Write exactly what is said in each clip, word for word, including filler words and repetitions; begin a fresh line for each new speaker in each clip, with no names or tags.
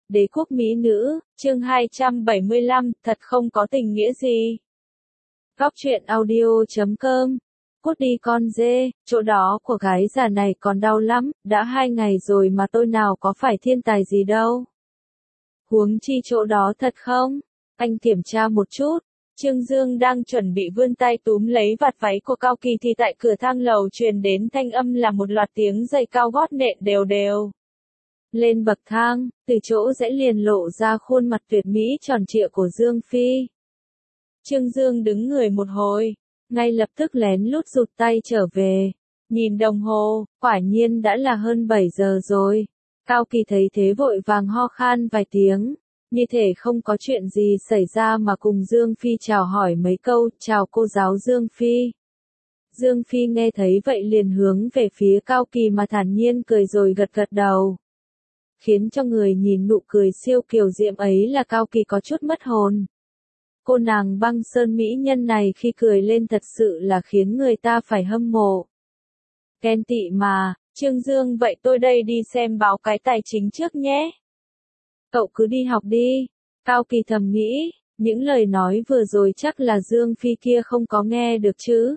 Đế quốc mỹ nữ, chương hai trăm bảy mươi lăm, thật không có tình nghĩa gì. Góc truyện audio chấm com. Cút đi con dê, chỗ đó của gái già này còn đau lắm, đã hai ngày rồi mà tôi nào có phải thiên tài gì đâu. Huống chi chỗ đó thật không? Anh kiểm tra một chút. Trương Dương đang chuẩn bị vươn tay túm lấy vạt váy của Cao Kỳ thì tại cửa thang lầu truyền đến thanh âm là một loạt tiếng giày cao gót nện đều đều. Lên bậc thang, từ chỗ rẽ liền lộ ra khuôn mặt tuyệt mỹ tròn trịa của Dương Phi. Trương Dương đứng người một hồi, ngay lập tức lén lút rụt tay trở về. Nhìn đồng hồ, quả nhiên đã là hơn bảy giờ rồi. Cao Kỳ thấy thế vội vàng ho khan vài tiếng, như thể không có chuyện gì xảy ra mà cùng Dương Phi chào hỏi mấy câu, chào cô giáo Dương Phi. Dương Phi nghe thấy vậy liền hướng về phía Cao Kỳ mà thản nhiên cười rồi gật gật đầu. Khiến cho người nhìn nụ cười siêu kiều diễm ấy là Cao Kỳ có chút mất hồn. Cô nàng băng sơn mỹ nhân này khi cười lên thật sự là khiến người ta phải hâm mộ. Ghen tị mà, Trương Dương vậy tôi đây đi xem báo cái tài chính trước nhé. Cậu cứ đi học đi. Cao Kỳ thầm nghĩ, những lời nói vừa rồi chắc là Dương Phi kia không có nghe được chứ.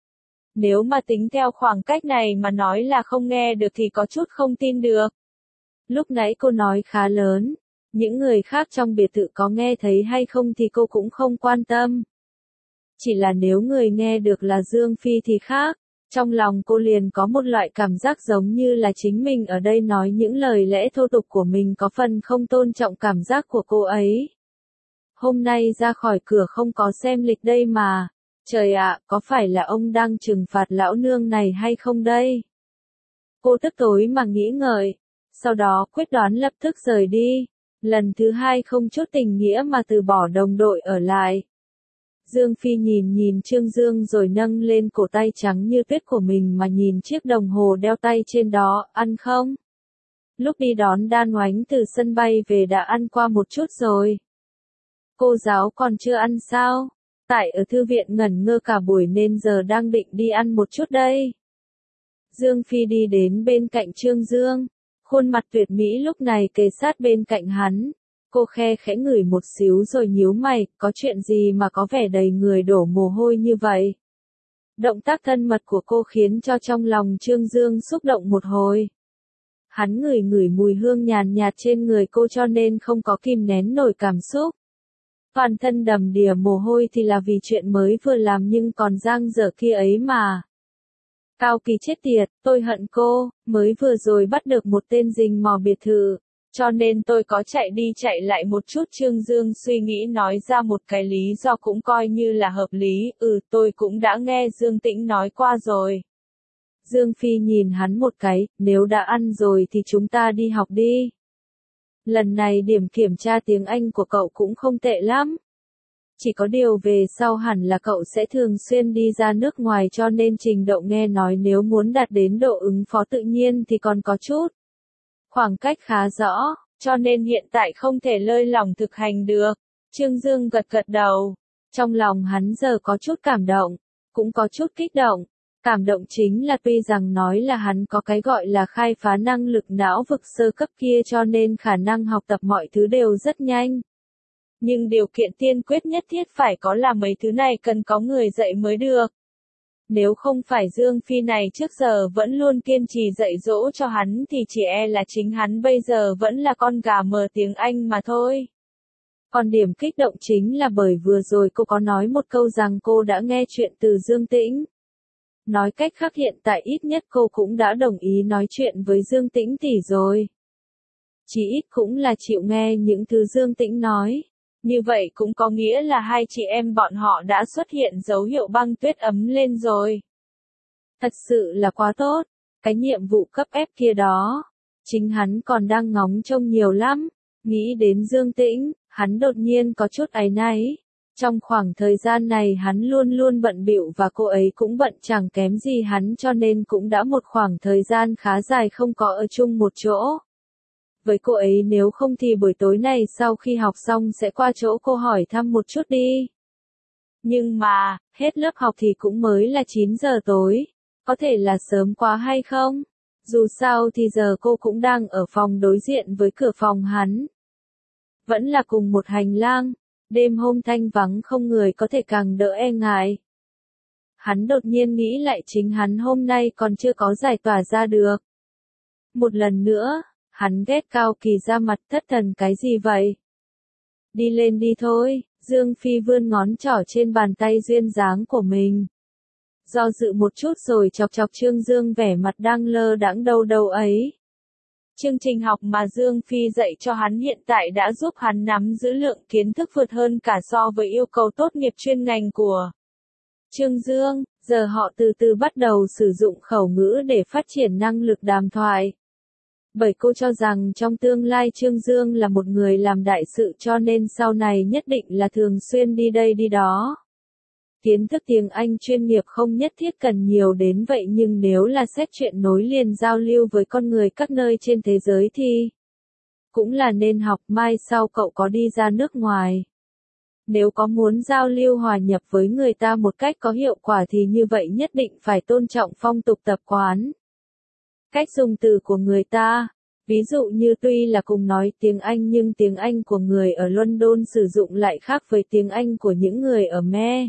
Nếu mà tính theo khoảng cách này mà nói là không nghe được thì có chút không tin được. Lúc nãy cô nói khá lớn, những người khác trong biệt thự có nghe thấy hay không thì cô cũng không quan tâm. Chỉ là nếu người nghe được là Dương Phi thì khác, trong lòng cô liền có một loại cảm giác giống như là chính mình ở đây nói những lời lẽ thô tục của mình có phần không tôn trọng cảm giác của cô ấy. Hôm nay ra khỏi cửa không có xem lịch đây mà, trời ạ, có phải là ông đang trừng phạt lão nương này hay không đây? Cô tức tối mà nghĩ ngợi. Sau đó quyết đoán lập tức rời đi, lần thứ hai không chút tình nghĩa mà từ bỏ đồng đội ở lại. Dương Phi nhìn nhìn Trương Dương rồi nâng lên cổ tay trắng như tuyết của mình mà nhìn chiếc đồng hồ đeo tay trên đó, ăn không? Lúc đi đón Đan Oánh từ sân bay về đã ăn qua một chút rồi. Cô giáo còn chưa ăn sao? Tại ở thư viện ngẩn ngơ cả buổi nên giờ đang định đi ăn một chút đây. Dương Phi đi đến bên cạnh Trương Dương. Khuôn mặt tuyệt mỹ lúc này kề sát bên cạnh hắn, cô khe khẽ ngửi một xíu rồi nhíu mày, có chuyện gì mà có vẻ đầy người đổ mồ hôi như vậy? Động tác thân mật của cô khiến cho trong lòng Trương Dương xúc động một hồi. Hắn ngửi ngửi mùi hương nhàn nhạt trên người cô cho nên không có kìm nén nổi cảm xúc. Toàn thân đầm đìa mồ hôi thì là vì chuyện mới vừa làm nhưng còn dang dở kia ấy mà. Cao Kỳ chết tiệt, tôi hận cô, mới vừa rồi bắt được một tên rình mò biệt thự, cho nên tôi có chạy đi chạy lại một chút. Trương Dương suy nghĩ nói ra một cái lý do cũng coi như là hợp lý, ừ tôi cũng đã nghe Dương Tĩnh nói qua rồi. Dương Phi nhìn hắn một cái, nếu đã ăn rồi thì chúng ta đi học đi. Lần này điểm kiểm tra tiếng Anh của cậu cũng không tệ lắm. Chỉ có điều về sau hẳn là cậu sẽ thường xuyên đi ra nước ngoài cho nên trình độ nghe nói nếu muốn đạt đến độ ứng phó tự nhiên thì còn có chút khoảng cách khá rõ, cho nên hiện tại không thể lơi lỏng thực hành được. Trương Dương gật gật đầu, trong lòng hắn giờ có chút cảm động, cũng có chút kích động. Cảm động chính là tuy rằng nói là hắn có cái gọi là khai phá năng lực não vực sơ cấp kia cho nên khả năng học tập mọi thứ đều rất nhanh. Nhưng điều kiện tiên quyết nhất thiết phải có là mấy thứ này cần có người dạy mới được. Nếu không phải Dương Phi này trước giờ vẫn luôn kiên trì dạy dỗ cho hắn thì chỉ e là chính hắn bây giờ vẫn là con gà mờ tiếng Anh mà thôi. Còn điểm kích động chính là bởi vừa rồi cô có nói một câu rằng cô đã nghe chuyện từ Dương Tĩnh. Nói cách khác hiện tại ít nhất cô cũng đã đồng ý nói chuyện với Dương Tĩnh tỷ rồi. Chỉ ít cũng là chịu nghe những thứ Dương Tĩnh nói. Như vậy cũng có nghĩa là hai chị em bọn họ đã xuất hiện dấu hiệu băng tuyết ấm lên rồi. Thật sự là quá tốt, cái nhiệm vụ cấp ép kia đó. Chính hắn còn đang ngóng trông nhiều lắm. Nghĩ đến Dương Tĩnh, hắn đột nhiên có chút áy náy. Trong khoảng thời gian này hắn luôn luôn bận bịu và cô ấy cũng bận chẳng kém gì hắn cho nên cũng đã một khoảng thời gian khá dài không có ở chung một chỗ. Với cô ấy nếu không thì buổi tối này sau khi học xong sẽ qua chỗ cô hỏi thăm một chút đi. Nhưng mà, hết lớp học thì cũng mới là chín giờ tối. Có thể là sớm quá hay không? Dù sao thì giờ cô cũng đang ở phòng đối diện với cửa phòng hắn. Vẫn là cùng một hành lang, đêm hôm thanh vắng không người có thể càng đỡ e ngại. Hắn đột nhiên nghĩ lại chính hắn hôm nay còn chưa có giải tỏa ra được. Một lần nữa, hắn ghét Cao Kỳ ra mặt thất thần cái gì vậy? Đi lên đi thôi, Dương Phi vươn ngón trỏ trên bàn tay duyên dáng của mình. Do dự một chút rồi chọc chọc Trương Dương vẻ mặt đang lơ đãng đâu đâu ấy. Chương trình học mà Dương Phi dạy cho hắn hiện tại đã giúp hắn nắm giữ lượng kiến thức vượt hơn cả so với yêu cầu tốt nghiệp chuyên ngành của Trương Dương. Giờ họ từ từ bắt đầu sử dụng khẩu ngữ để phát triển năng lực đàm thoại. Bởi cô cho rằng trong tương lai Trương Dương là một người làm đại sự cho nên sau này nhất định là thường xuyên đi đây đi đó. Kiến thức tiếng Anh chuyên nghiệp không nhất thiết cần nhiều đến vậy nhưng nếu là xét chuyện nối liền giao lưu với con người các nơi trên thế giới thì cũng là nên học. Mai sau cậu có đi ra nước ngoài. Nếu có muốn giao lưu hòa nhập với người ta một cách có hiệu quả thì như vậy nhất định phải tôn trọng phong tục tập quán. Cách dùng từ của người ta. Ví dụ như tuy là cùng nói tiếng Anh nhưng tiếng Anh của người ở London sử dụng lại khác với tiếng Anh của những người ở Me.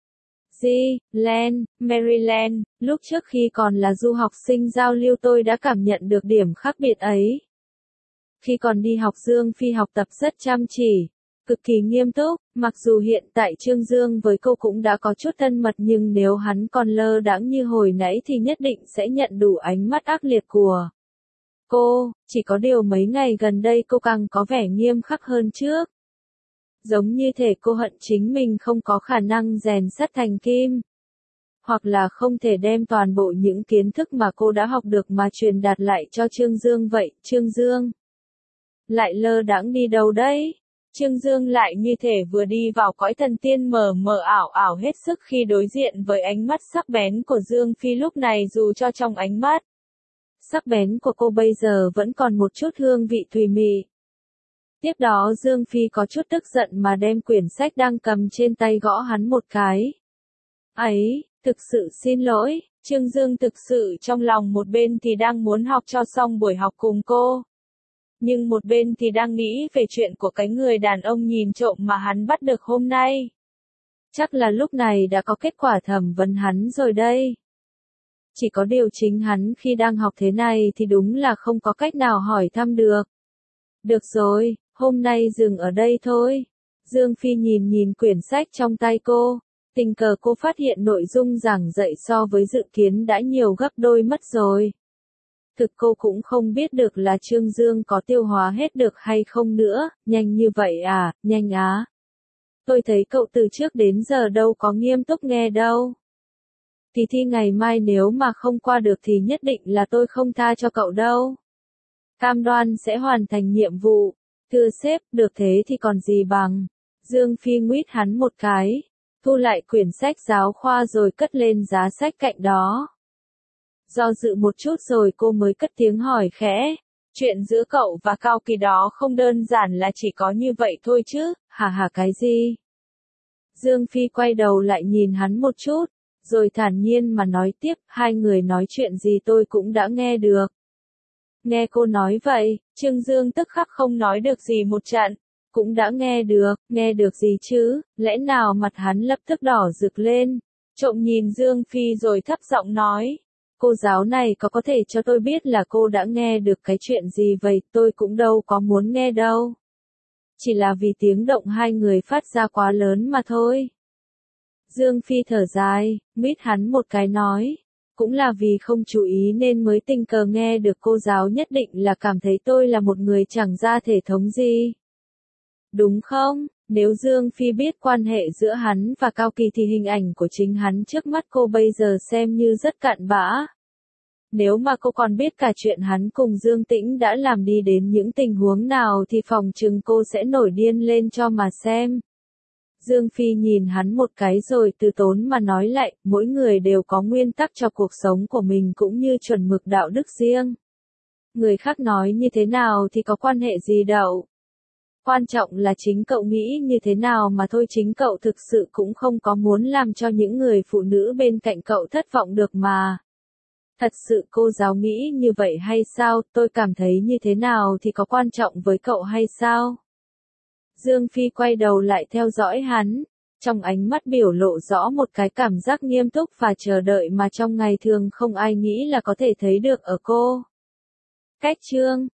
Land, Maryland, lúc trước khi còn là du học sinh giao lưu tôi đã cảm nhận được điểm khác biệt ấy. Khi còn đi học Dương Phi học tập rất chăm chỉ, cực kỳ nghiêm túc, mặc dù hiện tại Trương Dương với cô cũng đã có chút thân mật nhưng nếu hắn còn lơ đãng như hồi nãy thì nhất định sẽ nhận đủ ánh mắt ác liệt của cô, chỉ có điều mấy ngày gần đây cô càng có vẻ nghiêm khắc hơn trước. Giống như thể cô hận chính mình không có khả năng rèn sắt thành kim. Hoặc là không thể đem toàn bộ những kiến thức mà cô đã học được mà truyền đạt lại cho Trương Dương vậy. Trương Dương lại lơ đãng đi đâu đấy? Trương Dương lại như thể vừa đi vào cõi thần tiên mờ mờ ảo ảo hết sức khi đối diện với ánh mắt sắc bén của Dương Phi lúc này dù cho trong ánh mắt sắc bén của cô bây giờ vẫn còn một chút hương vị thùy mị. Tiếp đó Dương Phi có chút tức giận mà đem quyển sách đang cầm trên tay gõ hắn một cái. Ấy, thực sự xin lỗi, Trương Dương thực sự trong lòng một bên thì đang muốn học cho xong buổi học cùng cô. Nhưng một bên thì đang nghĩ về chuyện của cái người đàn ông nhìn trộm mà hắn bắt được hôm nay. Chắc là lúc này đã có kết quả thẩm vấn hắn rồi đây. Chỉ có điều chính hắn khi đang học thế này thì đúng là không có cách nào hỏi thăm được. Được rồi, hôm nay dừng ở đây thôi. Dương Phi nhìn nhìn quyển sách trong tay cô. Tình cờ cô phát hiện nội dung giảng dạy so với dự kiến đã nhiều gấp đôi mất rồi. Thực cô cũng không biết được là Trương Dương có tiêu hóa hết được hay không nữa. Nhanh như vậy à, nhanh á. Tôi thấy cậu từ trước đến giờ đâu có nghiêm túc nghe đâu. Kỳ thi ngày mai nếu mà không qua được thì nhất định là tôi không tha cho cậu đâu. Cam đoan sẽ hoàn thành nhiệm vụ. Thưa sếp, được thế thì còn gì bằng. Dương Phi nguyết hắn một cái. Thu lại quyển sách giáo khoa rồi cất lên giá sách cạnh đó. Do dự một chút rồi cô mới cất tiếng hỏi khẽ. Chuyện giữa cậu và Cao Kỳ đó không đơn giản là chỉ có như vậy thôi chứ, hả hả cái gì? Dương Phi quay đầu lại nhìn hắn một chút, rồi thản nhiên mà nói tiếp, hai người nói chuyện gì tôi cũng đã nghe được. Nghe cô nói vậy, Trương Dương tức khắc không nói được gì một trận. Cũng đã nghe được, nghe được gì chứ, lẽ nào mặt hắn lập tức đỏ rực lên. Trộm nhìn Dương Phi rồi thấp giọng nói. Cô giáo này có có thể cho tôi biết là cô đã nghe được cái chuyện gì vậy, tôi cũng đâu có muốn nghe đâu. Chỉ là vì tiếng động hai người phát ra quá lớn mà thôi. Dương Phi thở dài, mít hắn một cái nói. Cũng là vì không chú ý nên mới tình cờ nghe được cô giáo nhất định là cảm thấy tôi là một người chẳng ra thể thống gì. Đúng không? Nếu Dương Phi biết quan hệ giữa hắn và Cao Kỳ thì hình ảnh của chính hắn trước mắt cô bây giờ xem như rất cặn bã. Nếu mà cô còn biết cả chuyện hắn cùng Dương Tĩnh đã làm đi đến những tình huống nào thì phòng chừng cô sẽ nổi điên lên cho mà xem. Dương Phi nhìn hắn một cái rồi từ tốn mà nói lại, mỗi người đều có nguyên tắc cho cuộc sống của mình cũng như chuẩn mực đạo đức riêng. Người khác nói như thế nào thì có quan hệ gì đâu. Quan trọng là chính cậu nghĩ như thế nào mà thôi, chính cậu thực sự cũng không có muốn làm cho những người phụ nữ bên cạnh cậu thất vọng được mà. Thật sự cô giáo nghĩ như vậy hay sao, tôi cảm thấy như thế nào thì có quan trọng với cậu hay sao? Dương Phi quay đầu lại theo dõi hắn, trong ánh mắt biểu lộ rõ một cái cảm giác nghiêm túc và chờ đợi mà trong ngày thường không ai nghĩ là có thể thấy được ở cô. Cách chương